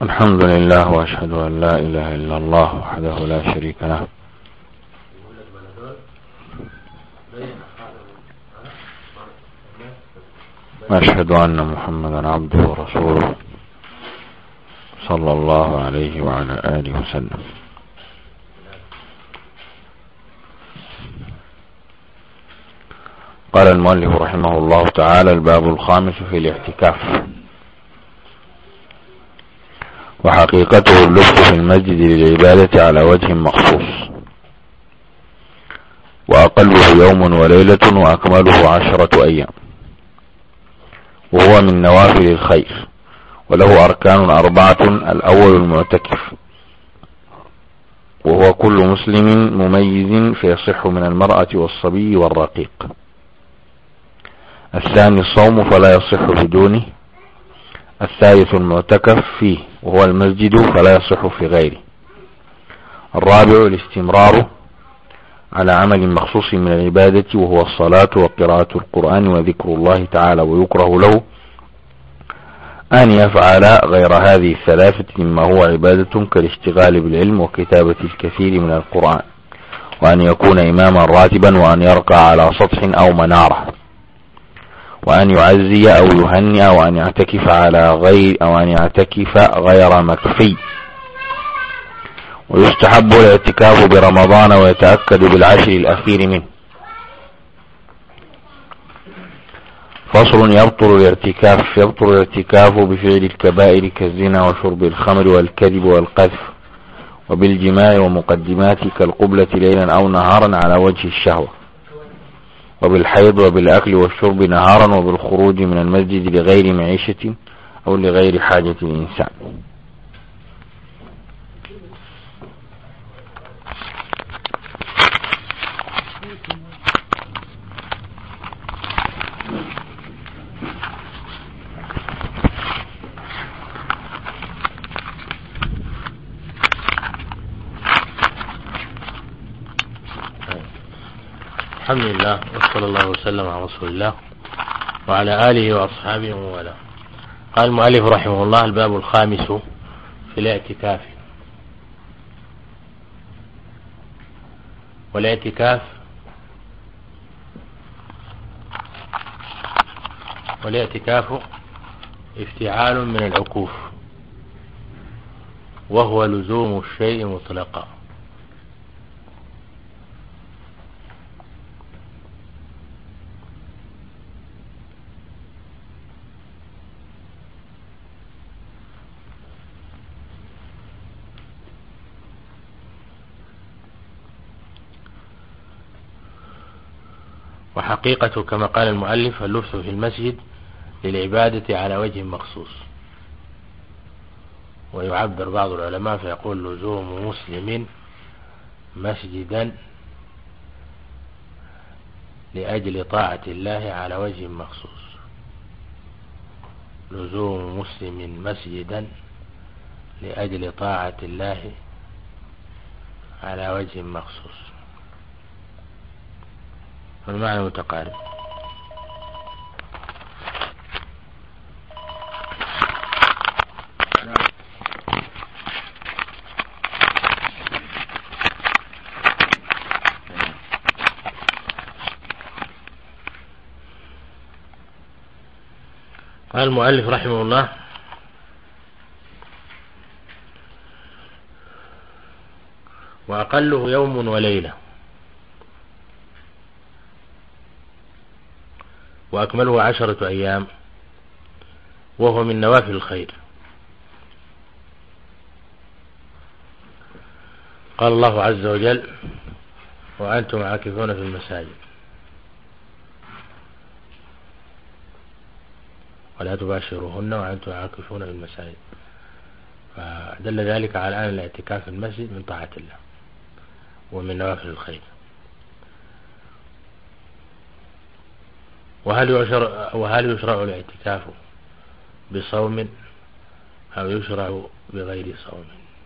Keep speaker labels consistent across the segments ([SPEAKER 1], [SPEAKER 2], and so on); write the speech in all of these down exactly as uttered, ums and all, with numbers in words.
[SPEAKER 1] الحمد لله وأشهد أن لا إله إلا الله وحده لا شريك له وأشهد أن محمدا عبده ورسوله صلى الله عليه وعلى آله وسلم. قال المؤلف رحمه الله تعالى: الباب الخامس في الاعتكاف. وحقيقته اللبث في المسجد للعبادة على وجه مخصوص، وأقله يوم وليلة وأكمله عشرة أيام، وهو من نوافل الخير، وله أركان أربعة. الأول المعتكف، وهو كل مسلم مميز فيصح من المرأة والصبي والرقيق. الثاني الصوم فلا يصح بدونه. الثالث المعتكف فيه، وهو المسجد فلا يصح في غيره. الرابع الاستمرار على عمل مخصوص من العبادة، وهو الصلاة وقراءة القرآن وذكر الله تعالى، ويكره له أن يفعل غير هذه الثلاثة مما هو عبادة كالاشتغال بالعلم وكتابة الكثير من القرآن، وأن يكون إماما راتبا، وأن يرقى على سطح أو منارة، وأن يعزي أو يهنئ، وأن يعتكف على غير أو أن يعتكف غير مكفي. ويستحب الاعتكاف برمضان، ويتأكد بالعشر الأخير منه. فصل: يبطل الاعتكاف يبطل الاعتكاف بفعل الكبائر كالزنا وشرب الخمر والكذب والقذف وبالجماع ومقدمات كالقبلة ليلا أو نهارا على وجه الشهوة، وبالحيض وبالأكل والشرب نهارا، وبالخروج من المسجد لغير معيشة أو لغير حاجة الإنسان.
[SPEAKER 2] الحمد لله، وصلى الله وسلم على رسول الله وعلى آله وأصحابه ومن والاه. قال المؤلف رحمه الله: الباب الخامس في الاعتكاف. والاعتكاف والاعتكاف افتعال من العكوف، وهو لزوم الشيء مطلقا. وحقيقته كما قال المؤلف: اللبث في المسجد للعبادة على وجه مخصوص. ويعبر بعض العلماء فيقول: لزوم مسلم مسجدا لأجل طاعة الله على وجه مخصوص. لزوم مسلم مسجدا لأجل طاعة الله على وجه مخصوص، المعنى متقارب. قال المؤلف رحمه الله: وأقله يوم وليلة، وأكمله عشرة أيام، وهو من نوافل الخير. قال الله عز وجل: وأنتم عاكفون في المساجد ولا تباشروهن وأنتم عاكفون في المساجد. فدل ذلك على أن الاعتكاف في المسجد من طاعة الله ومن نوافل الخير. وهل يشرع, وهل يشرع الاعتكاف بصوم أو يشرع بغير صوم؟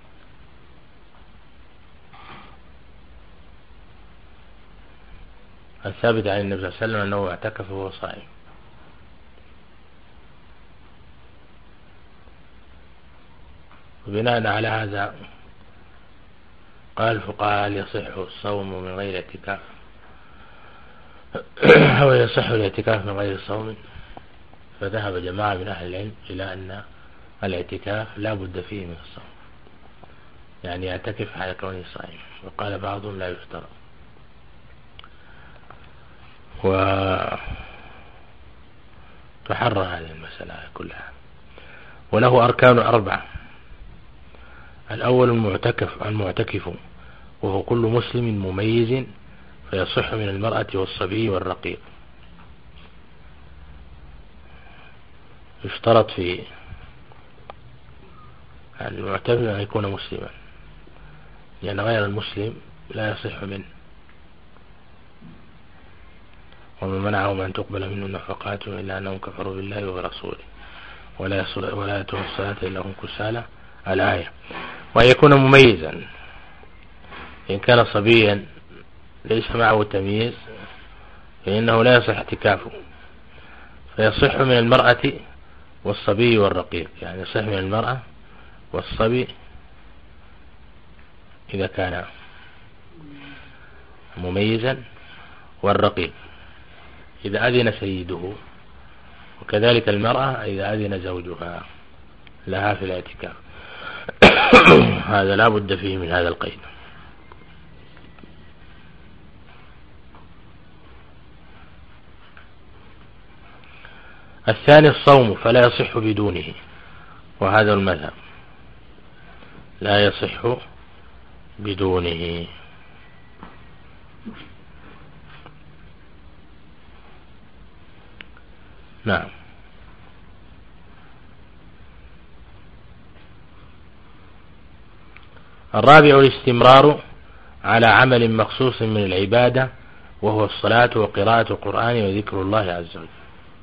[SPEAKER 2] الثابت عن النبي صلى الله عليه وسلم أنه اعتكف وهو صائم. بناء على هذا قال الفقهاء هل يصح الصوم من غير اعتكاف أو يصح الاعتكاف من غير الصوم؟ فذهب جماعة من أهل العلم إلى أن الاعتكاف لا بد فيه من الصوم، يعني يعتكف على كونه صائم، وقال بعضهم لا يفترض. وتحرى هذه المسألة كلها. وله أركان أربعة. الأول المعتكف المعتكف وهو كل مسلم مميز، فيصح من المرأة والصبي والرقيق. يشترط في المعتكف أن يكون مسلما، لأن غير المسلم لا يصح منه. ومن منعهم أن تقبل منه نفقاتهم إلا أنهم كفروا بالله وبرسوله ولا ولا يأتون الصلاة إلا هم كسالى الآية. وأن يكون مميزا، إن كان صبيا ليس معه تمييز فإنه لا يصح اعتكافه، فيصح من المرأة والصبي والرقيق، يعني يصح من المرأة والصبي إذا كان مميزا، والرقيق إذا أذن سيده، وكذلك المرأة إذا أذن زوجها لها في الاعتكاف. هذا لا بد فيه من هذا القيد. الثاني الصوم، فلا يصح بدونه، وهذا المذهب لا يصح بدونه. نعم. الرابع الاستمرار على عمل مخصوص من العبادة، وهو الصلاة وقراءة القرآن وذكر الله عز وجل.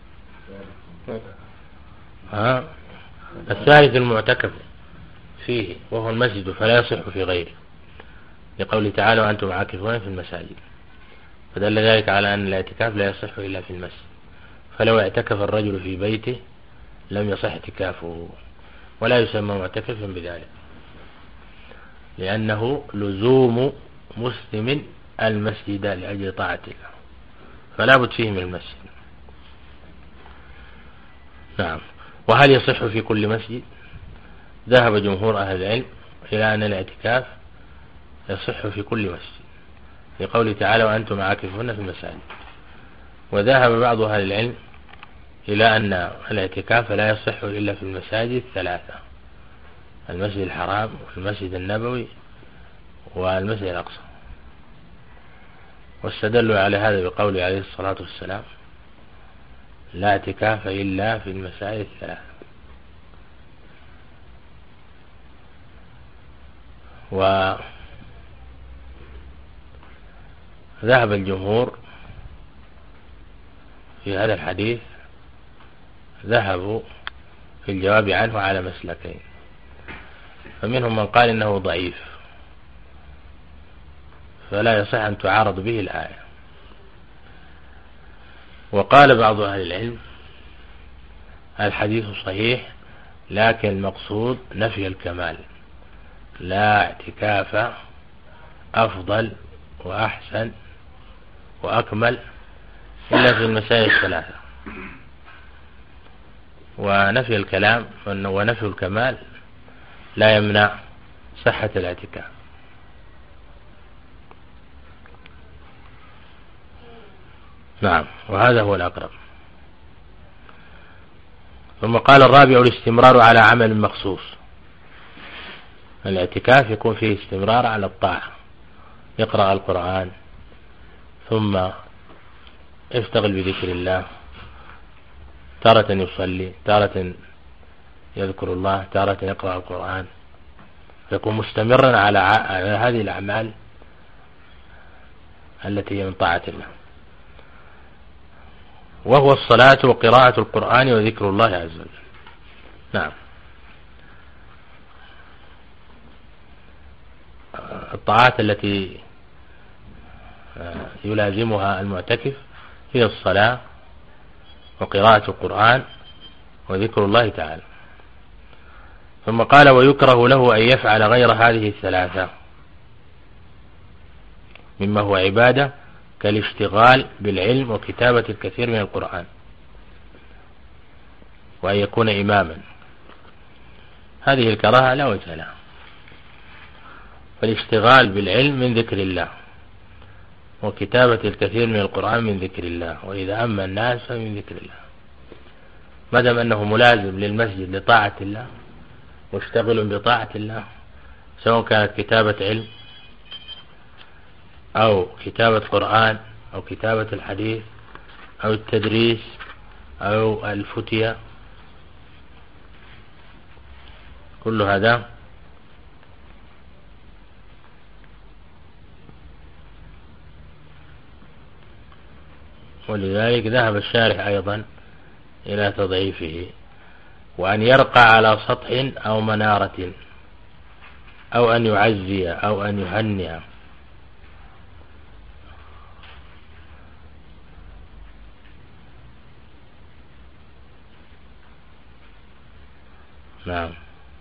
[SPEAKER 2] ها. الثالث المعتكف فيه وهو المسجد، فلا يصح في غيره، لقوله تعالى وأنتم عاكفون في المساجد، فدل ذلك على أن الاعتكاف لا يصح إلا في المسجد. فلو اعتكف الرجل في بيته لم يصح اعتكافه، ولا يسمى معتكفا بذلك، لأنه لزوم مسلم المسجد لأجل طاعة الله، فلا بد فيه من المسجد. نعم. وهل يصح في كل مسجد؟ ذهب جمهور أهل العلم إلى أن الاعتكاف يصح في كل مسجد، لقوله تعالى وأنتم عاكفون في المساجد. وذهب بعض أهل العلم إلى أن الاعتكاف لا يصح إلا في المساجد الثلاثة: المسجد الحرام والمسجد النبوي والمسجد الأقصى. واستدلوا على هذا بقوله عليه الصلاة والسلام لا اعتكاف إلا في المساجد الثلاثة. وذهب الجمهور في هذا الحديث، ذهبوا في الجواب عنه على مسلكين، فمنهم من قال إنه ضعيف فلا يصح أن تعارض به الآية، وقال بعض أهل العلم الحديث صحيح لكن المقصود نفي الكمال، لا اعتكاف أفضل وأحسن وأكمل إلا في المسائل الثلاثة. ونفي الكلام ونفي الكمال لا يمنع صحة الاعتكاف. نعم. وهذا هو الأقرب. ثم قال الرابع الاستمرار على عمل مخصوص. الاعتكاف يكون فيه استمرار على الطاعة، يقرأ القرآن ثم يشتغل بذكر الله، تارة يصلي، تارة يذكر الله، تارة يقرأ القرآن، يكون مستمرا على هذه الأعمال التي هي من طاعة الله، وهو الصلاة وقراءة القرآن وذكر الله عز وجل. نعم. الطاعات التي يلازمها المعتكف هي الصلاة وقراءة القرآن وذكر الله تعالى. ثم قال ويكره له أن يفعل غير هذه الثلاثة مما هو عبادة كالاشتغال بالعلم وكتابة الكثير من القرآن، وأن يكون إماما. هذه الكراهة لا وجه لها. فالاشتغال بالعلم من ذكر الله، وكتابة الكثير من القرآن من ذكر الله، وإذا أما الناس فمن ذكر الله، ما دام أنه ملازم للمسجد لطاعة الله مشتغل بطاعة الله، سواء كانت كتابة علم أو كتابة قرآن أو كتابة الحديث أو التدريس أو الفتية، كل هذا ولذلك ذهب الشارح أيضا إلى تضعيفه، وأن يرقى على سطح أو منارة أو أن يعزي أو أن يهنئ. نعم.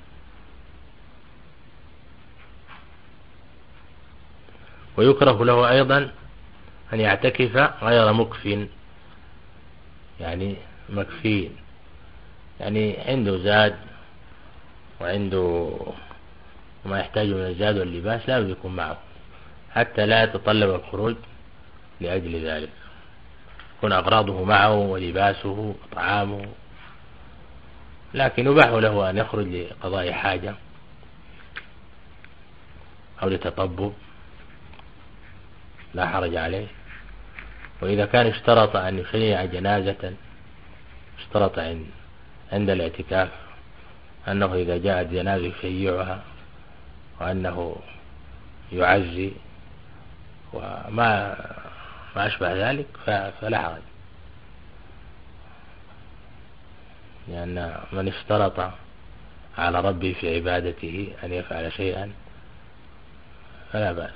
[SPEAKER 2] ويكره له أيضا أن يعتكف غير مكف، يعني مكفين، يعني عنده زاد وعنده ما يحتاج من الزاد واللباس لا يكون معه، حتى لا يتطلب الخروج لأجل ذلك، يكون أغراضه معه ولباسه وطعامه، لكن يباح له أن يخرج لقضاء حاجة أو لتطبب، لا حرج عليه. وإذا كان اشترط أن يشيع جنازة، اشترط عند الاعتكاف أنه إذا جاءت جنازة يشيعها، وأنه يعزي وما ما أشبه ذلك فلا حرج، لأن من اشترط على ربه في عبادته أن يفعل شيئا فلا بأس.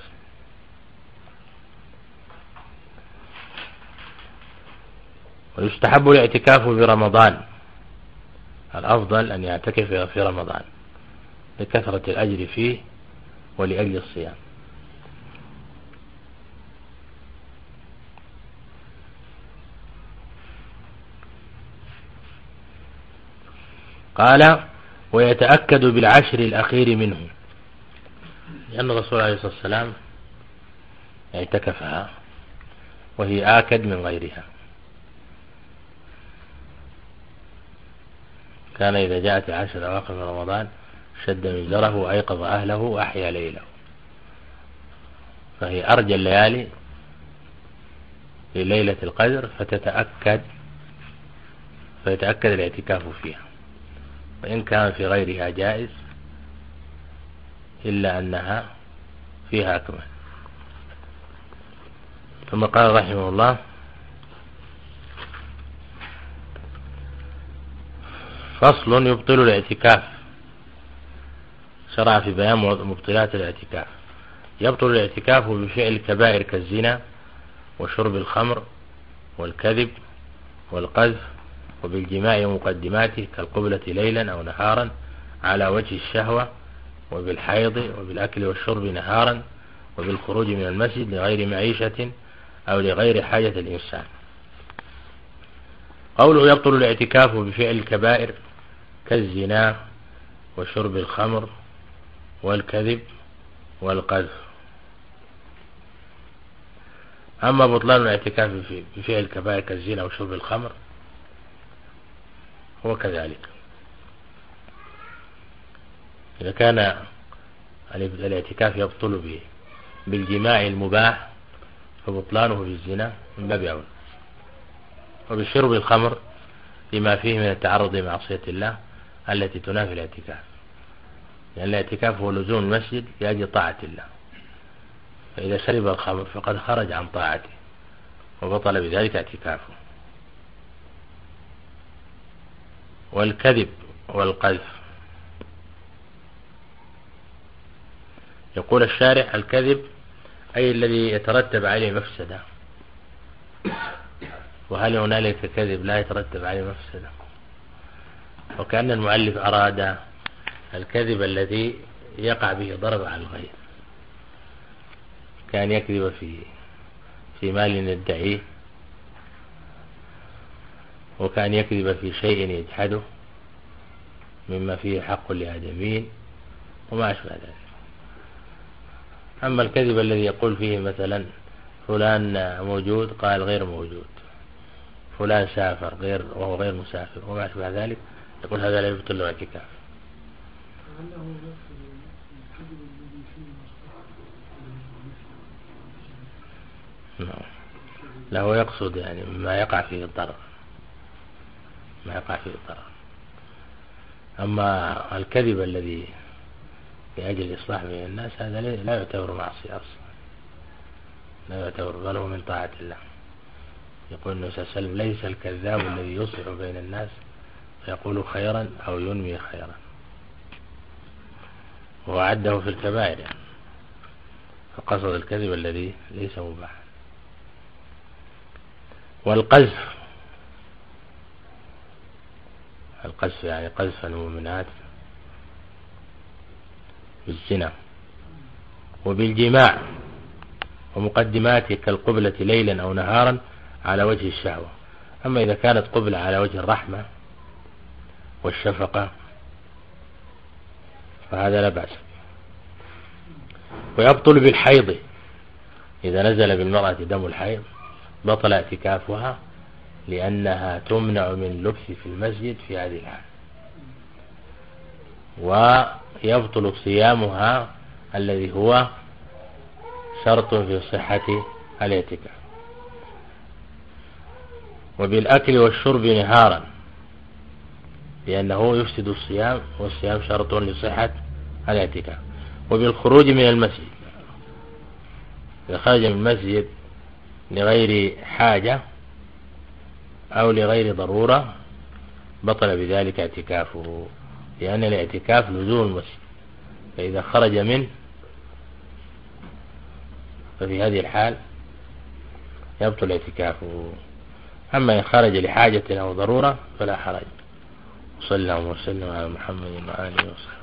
[SPEAKER 2] ويستحب الاعتكاف في رمضان، الأفضل أن يعتكف في رمضان لكثرة الأجر فيه ولأجل الصيام. قال ويتأكد بالعشر الأخير منه، لأن الرسول عليه الصلاة والسلام اعتكفها وهي آكد من غيرها، كان إذا جاءت العشر أواخر من رمضان شد مزره وأيقظ أهله وأحيا ليله، فهي أرجى الليالي لليلة القدر، فتتأكد فيتأكد الاعتكاف فيها، وإن كان في غيرها جائز إلا أنها فيها أكمل. ثم قال رحمه الله فصل يبطل الاعتكاف، شرع في بيان مبطلات الاعتكاف. يبطل الاعتكاف بفعل كبائر كالزنا وشرب الخمر والكذب والقذف وبالجماع ومقدماته كالقبلة ليلا أو نهارا على وجه الشهوة، وبالحيض وبالأكل والشرب نهارا، وبالخروج من المسجد لغير معيشة أو لغير حاجة الإنسان. قوله يبطل الاعتكاف بفعل الكبائر كالزنا وشرب الخمر والكذب والقذف. أما بطلان الاعتكاف بفعل الكبائر كالزنا وشرب الخمر هو كذلك، إذا كان الاعتكاف يبطل بالجماع المباح فبطلانه بالزنا من باب أولى، وبالشرب الخمر لما فيه من التعرض لمعصية الله التي تنافي الاعتكاف، لأن الاعتكاف هو لزوم المسجد لأجل طاعة الله، فإذا شرب الخمر فقد خرج عن طاعته وبطل بذلك اعتكافه. والكذب والقذف، يقول الشارح الكذب أي الذي يترتب عليه مفسدة، وهل هنالك كذب لا يترتب عليه مفسدة؟ وكأن المؤلف أراد الكذب الذي يقع به ضرر على الغير، كان يكذب في في مال يدعيه، وكان يكذب في شيء يجحده مما فيه حق لآدمين وما أشبه ذلك. أما الكذب الذي يقول فيه مثلا فلان موجود قال غير موجود، فلان سافر غير وهو غير مسافر وما أشبه ذلك، يقول هذا لا يبطل له اعتكاف. لا، هو يقصد يعني ما يقع فيه الضرر، ما يقع فيه الضرر. أما الكذب الذي لأجل الإصلاح بين الناس هذا لا يعتبر معصية أصلا، لا يعتبر، بل هو من طاعة الله. يقول النبي صلى الله عليه وسلم ليس الكذاب الذي يصلح بين الناس فيقول خيرا أو ينمي خيرا، وعده في الكبائر يعني، فقصد الكذب الذي ليس مباحا. والقذف، القذف يعني قذف المؤمنات بالزنا وبالجماع ومقدماته كالقبلة ليلا أو نهارا على وجه الشهوة. أما إذا كانت قبلة على وجه الرحمة والشفقة فهذا لا بأس. ويبطل بالحيض، إذا نزل بالمرأة دم الحيض بطل اعتكافها، لأنها تمنع من اللبس في المسجد في هذه الحال. ويبطل صيامها الذي هو شرط في صحة الاعتكاف. وبالأكل والشرب نهارا، لأنه يفسد الصيام، والصيام شرط لصحة الاعتكاف. وبالخروج من المسجد، إذا خرج من المسجد لغير حاجة أو لغير ضرورة بطل بذلك اعتكافه، لأن الاعتكاف لزوم المسجد، فإذا خرج منه ففي هذه الحال يبطل اعتكافه. أما إن خرج لحاجة أو ضرورة فلا حرج. صلى الله وسلم على محمد وآله وصحبه.